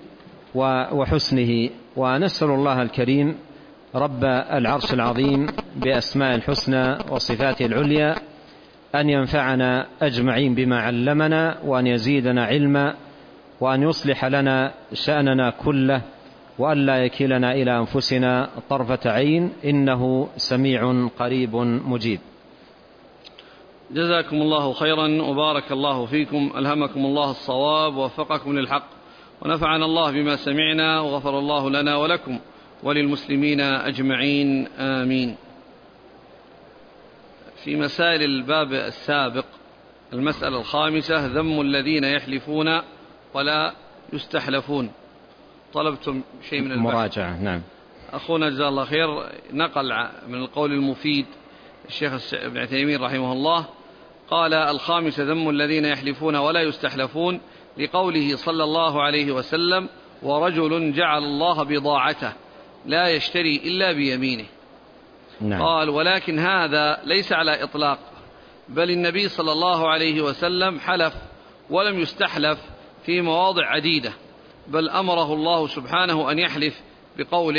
وحسنه. ونسأل الله الكريم رب العرش العظيم بأسماء الحسنى وصفاته العليا أن ينفعنا أجمعين بما علمنا، وأن يزيدنا علما، وأن يصلح لنا شأننا كله، وأن لا يكلنا إلى أنفسنا طرفة عين، إنه سميع قريب مجيب. جزاكم الله خيرا وبارك الله فيكم، ألهمكم الله الصواب ووفقكم للحق، ونفعنا الله بما سمعنا، وغفر الله لنا ولكم وللمسلمين أجمعين، آمين. في مسائل الباب السابق المسألة الخامسة: ذم الذين يحلفون ولا يستحلفون. طلبتم شيء من البحث؟ مراجعة. نعم. أخونا جزاه الله خير نقل من القول المفيد الشيخ ابن عثيمين رحمه الله، قال: الخامسة ذم الذين يحلفون ولا يستحلفون، لقوله صلى الله عليه وسلم: ورجل جعل الله بضاعته لا يشتري إلا بيمينه. نعم. قال: ولكن هذا ليس على إطلاق، بل النبي صلى الله عليه وسلم حلف ولم يستحلف في مواضع عديدة، بل أمره الله سبحانه أن يحلف بقوله: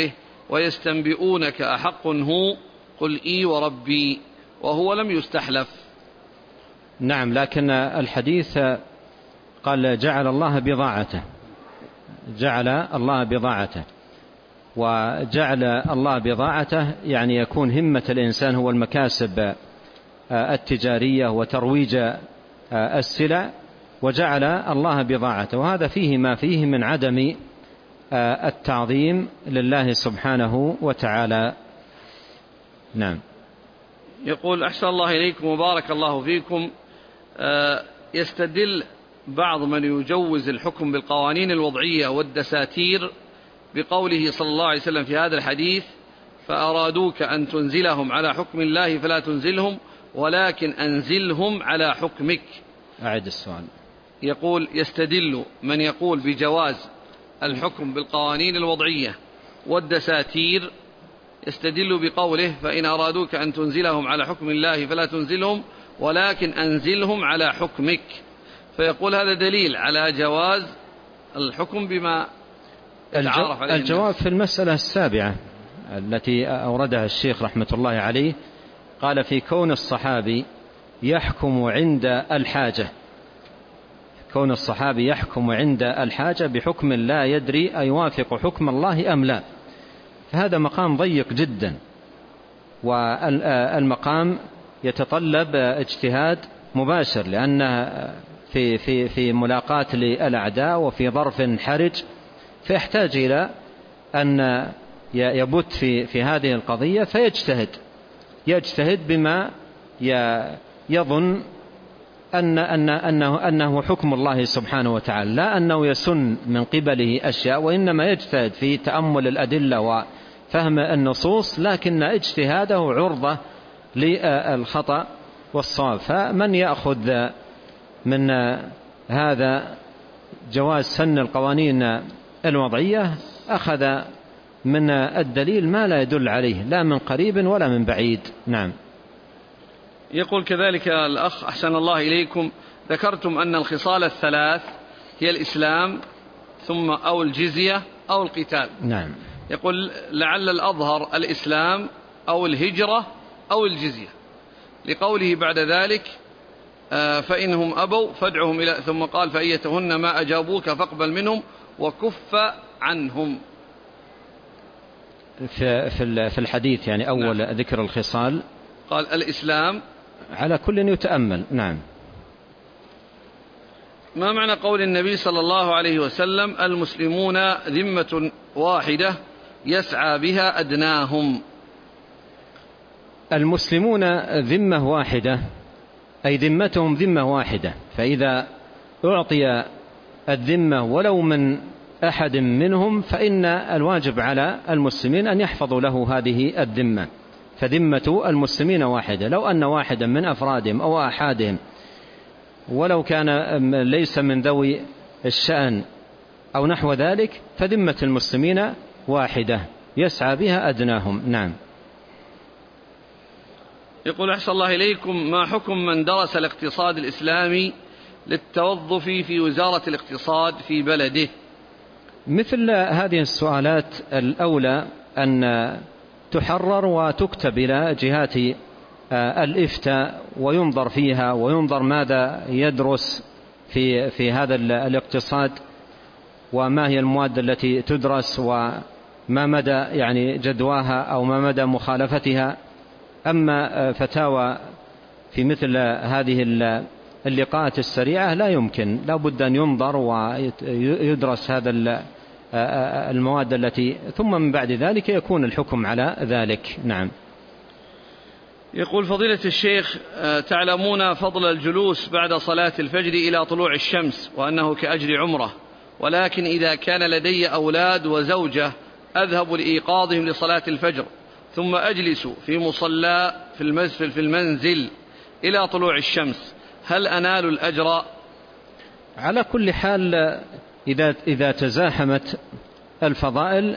ويستنبئونك أحق هو قل إي وربي، وهو لم يستحلف. نعم، لكن الحديث قال جعل الله بضاعته، جعل الله بضاعته، وجعل الله بضاعته يعني يكون همة الإنسان هو المكاسب التجارية وترويج السلع، وجعل الله بضاعته، وهذا فيه ما فيه من عدم التعظيم لله سبحانه وتعالى. نعم. يقول أحسن الله إليكم وبارك الله فيكم، يستدل بعض من يجوز الحكم بالقوانين الوضعية والدساتير بقوله صلى الله عليه وسلم في هذا الحديث: فأرادوك أن تنزلهم على حكم الله فلا تنزلهم ولكن أنزلهم على حكمك. أعد السؤال. يقول يستدل من يقول بجواز الحكم بالقوانين الوضعية والدساتير، يستدل بقوله: فإن أرادوك أن تنزلهم على حكم الله فلا تنزلهم ولكن أنزلهم على حكمك، فيقول هذا دليل على جواز الحكم بما يتعارف عليه. الجواب في المسألة السابعة التي أوردها الشيخ رحمة الله عليه، قال: في كون الصحابي يحكم عند الحاجة، كون الصحابي يحكم عند الحاجة بحكم لا يدري أيوافق حكم الله أم لا، فهذا مقام ضيق جدا، والمقام يتطلب اجتهاد مباشر، لأنه في, في, في ملاقاة للأعداء وفي ظرف حرج، فيحتاج إلى أن يبت في, في هذه القضية فيجتهد يجتهد بما يظن أن أن أنه أنه حكم الله سبحانه وتعالى، لا أنه يسن من قبله أشياء، وإنما يجتهد في تأمل الأدلة وفهم النصوص، لكن اجتهاده عرضة للخطأ والصواب. فمن يأخذ من هذا جواز سن القوانين الوضعية أخذ من الدليل ما لا يدل عليه لا من قريب ولا من بعيد. نعم. يقول كذلك الأخ أحسن الله إليكم: ذكرتم أن الخصال الثلاث هي الإسلام ثم أو الجزية أو القتال. نعم. يقول لعل الأظهر الإسلام أو الهجرة أو الجزية، لقوله بعد ذلك: فإنهم أبوا فادعهم إلى، ثم قال: فأيتهن ما أجابوك فاقبل منهم وكف عنهم. في في الحديث يعني أول نعم. ذكر الخصال قال الإسلام على كل يتأمل. نعم. ما معنى قول النبي صلى الله عليه وسلم: المسلمون ذمة واحدة يسعى بها أدناهم؟ المسلمون ذمة واحدة أي ذمتهم ذمة واحدة، فإذا أعطي الذمة ولو من أحد منهم فإن الواجب على المسلمين أن يحفظوا له هذه الذمة، فذمة المسلمين واحدة. لو أن واحدا من أفرادهم أو أحادهم ولو كان ليس من ذوي الشأن أو نحو ذلك فذمة المسلمين واحدة يسعى بها أدناهم. نعم. يقول أحسن الله إليكم: ما حكم من درس الاقتصاد الإسلامي للتوظف في وزارة الاقتصاد في بلده؟ مثل هذه السؤالات الأولى أن تحرر وتكتب إلى جهات الإفتاء وينظر فيها وينظر ماذا يدرس في في هذا الاقتصاد، وما هي المواد التي تدرس، وما مدى يعني جدواها أو ما مدى مخالفتها. أما فتاوى في مثل هذه اللقاءات السريعة لا يمكن، لا بد أن ينظر ويدرس هذا المواد التي ثم من بعد ذلك يكون الحكم على ذلك. نعم. يقول فضيلة الشيخ: تعلمون فضل الجلوس بعد صلاة الفجر إلى طلوع الشمس وأنه كأجر عمره، ولكن إذا كان لدي أولاد وزوجة أذهب لإيقاظهم لصلاة الفجر ثم أجلس في مصلى في المنزل إلى طلوع الشمس، هل أنال الأجر؟ على كل حال إذا إذا تزاحمت الفضائل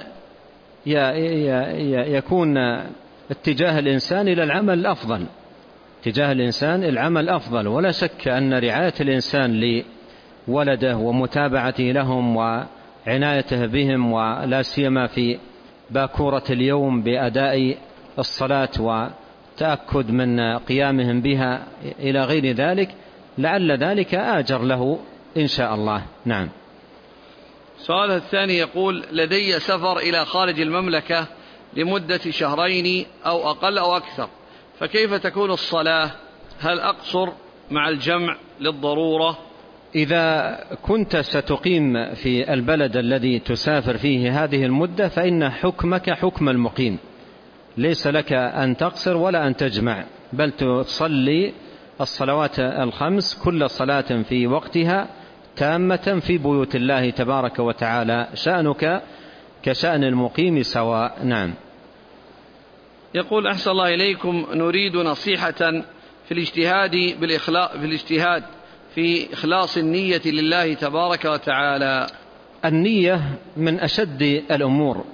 يكون اتجاه الإنسان إلى العمل الأفضل، اتجاه الإنسان العمل أفضل، ولا شك أن رعاية الإنسان لولده ومتابعته لهم وعنايته بهم ولا سيما في باكورة اليوم بأداء الصلاة وتأكد من قيامهم بها إلى غير ذلك، لعل ذلك آجر له إن شاء الله. نعم. السؤال الثاني يقول: لدي سفر إلى خارج المملكة لمدة شهرين أو أقل أو أكثر، فكيف تكون الصلاة؟ هل أقصر مع الجمع للضرورة؟ إذا كنت ستقيم في البلد الذي تسافر فيه هذه المدة فإن حكمك حكم المقيم، ليس لك أن تقصر ولا أن تجمع، بل تصلي الصلوات الخمس كل صلاة في وقتها تامة في بيوت الله تبارك وتعالى، شأنك كشأن المقيم سواء. نعم. يقول: أحسن الله إليكم، نريد نصيحة في الاجتهاد بالإخلاص في الاجتهاد في إخلاص النية لله تبارك وتعالى. النية من أشد الأمور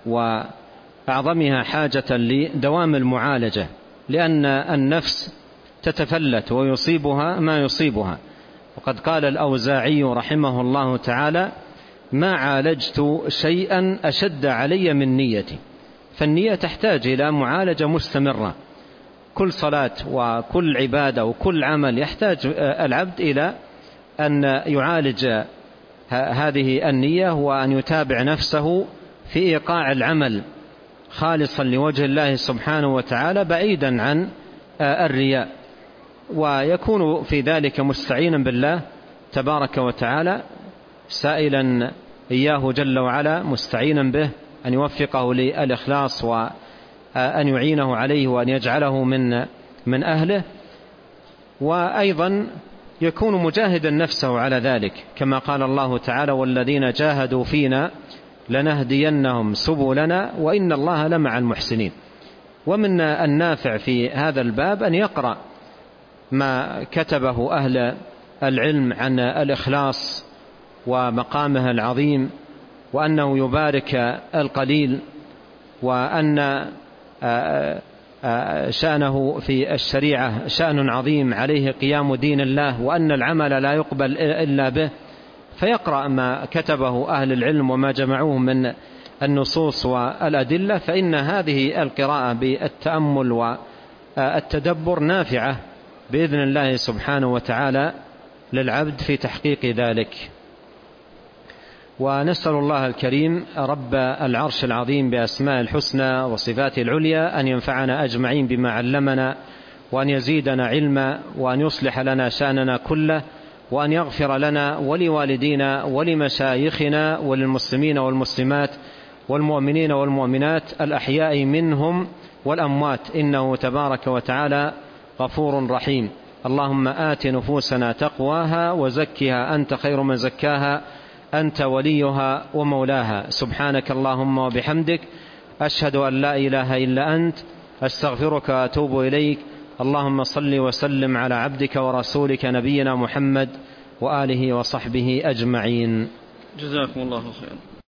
وأعظمها حاجة لدوام المعالجة، لأن النفس تتفلت ويصيبها ما يصيبها، وقد قال الأوزاعي رحمه الله تعالى: ما عالجت شيئا أشد علي من نيتي. فالنية تحتاج إلى معالجة مستمرة، كل صلاة وكل عبادة وكل عمل يحتاج العبد إلى أن يعالج هذه النية، وأن يتابع نفسه في إيقاع العمل خالصا لوجه الله سبحانه وتعالى بعيدا عن الرياء، ويكون في ذلك مستعينا بالله تبارك وتعالى، سائلا إياه جل وعلا، مستعينا به أن يوفقه للإخلاص وأن يعينه عليه وأن يجعله من من أهله، وأيضا يكون مجاهدا نفسه على ذلك، كما قال الله تعالى: والذين جاهدوا فينا لنهدينهم سبلنا وإن الله لمع المحسنين. ومن النافع في هذا الباب أن يقرأ ما كتبه أهل العلم عن الإخلاص ومقامه العظيم، وأنه يبارك القليل، وأن شأنه في الشريعة شأن عظيم عليه قيام دين الله، وأن العمل لا يقبل إلا به، فيقرأ ما كتبه أهل العلم وما جمعوه من النصوص والأدلة، فإن هذه القراءة بالتأمل والتدبر نافعة بإذن الله سبحانه وتعالى للعبد في تحقيق ذلك. ونسأل الله الكريم رب العرش العظيم بأسماء الحسنى وصفاته العليا أن ينفعنا أجمعين بما علمنا، وأن يزيدنا علما، وأن يصلح لنا شأننا كله، وأن يغفر لنا ولوالدينا ولمشايخنا وللمسلمين والمسلمات والمؤمنين والمؤمنات الأحياء منهم والأموات، إنه تبارك وتعالى غفور رحيم. اللهم آت نفوسنا تقواها وزكها أنت خير من زكاها أنت وليها ومولاها. سبحانك اللهم وبحمدك، أشهد أن لا إله إلا أنت، أستغفرك وأتوب إليك. اللهم صل وسلم على عبدك ورسولك نبينا محمد وآله وصحبه أجمعين. جزاكم الله خيرا.